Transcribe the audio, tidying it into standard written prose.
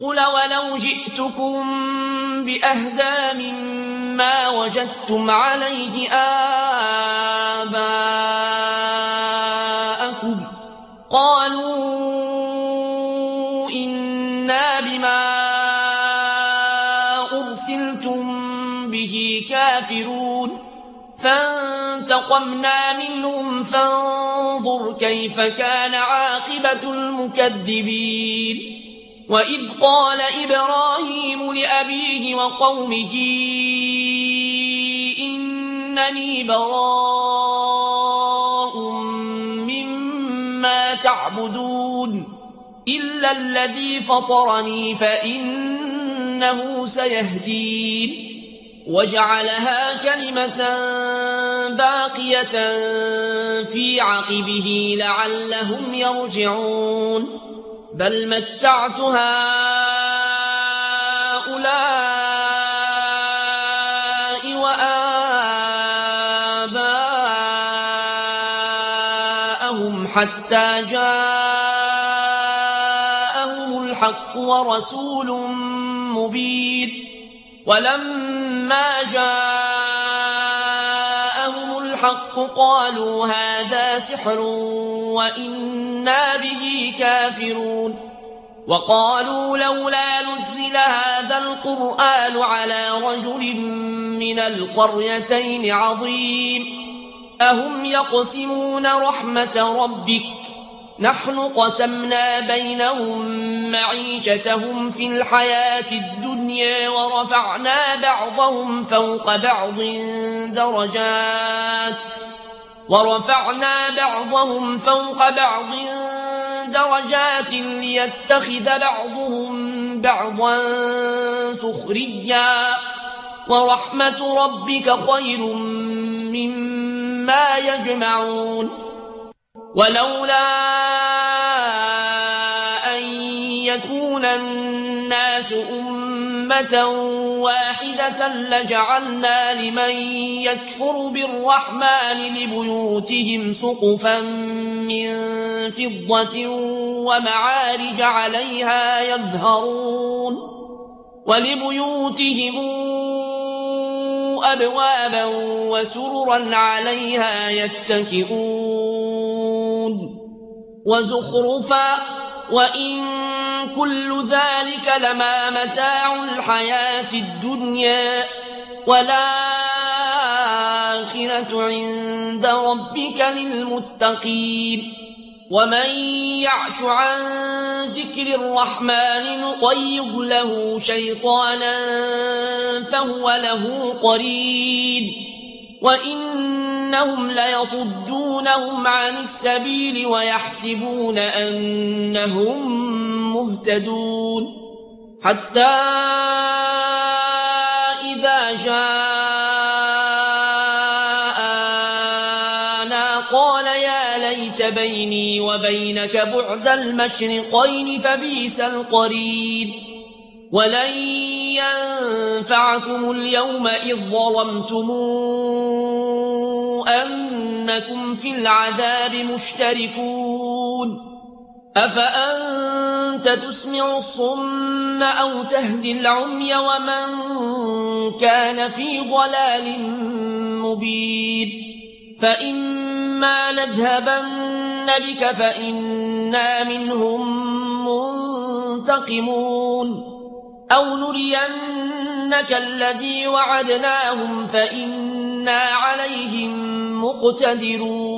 قل ولو جئتكم بأهدى مما وجدتم عليه آباءكم قالوا إنا بما أرسلتم به كافرون فانتقمنا منهم فانظر كيف كان عاقبة المكذبين وإذ قال إبراهيم لأبيه وقومه إنني براء مما تعبدون إلا الذي فطرني فإنه سيهدين وجعلها كلمة باقية في عقبه لعلهم يرجعون بل متعت هؤلاء وآباءهم حتى جاءهم الحق ورسول مبين ولما جاءهم الحق قالوا هذا سحر وإنا به كافرون وقالوا لولا نزل هذا القرآن على رجل من القريتين عظيم أهم يقسمون رحمة ربك نحن قسمنا بينهم معيشتهم في الحياة الدنيا ورفعنا بعضهم فوق بعض درجات ليتخذ بعضهم بعضا سخريا ورحمة ربك خير مما يجمعون ولولا أن يكون الناس أمة واحدة لجعلنا لمن يكفر بالرحمن لبيوتهم سقفا من فضة ومعارج عليها يظهرون ولبيوتهم أبوابا وسررا عليها يتكئون وزخرفا وإن كل ذلك لما متاع الحياة الدنيا والآخرة عند ربك للمتقين ومن يعش عن ذكر الرحمن نقيض له شيطانا فهو له قرين وإنهم ليصدونهم عن السبيل ويحسبون أنهم مهتدون حتى إذا جاءنا قال يا ليت بيني وبينك بعد المشرقين فبئس القرين ولن ينفعكم اليوم إذ ظلمتم أنكم في العذاب مشتركون أفأنت تسمع الصم أو تهدي العمي ومن كان في ضلال مبين فإما نذهبن بك فإنا منهم منتقمون أو نرينك الذي وعدناهم فإنا عليهم مقتدرون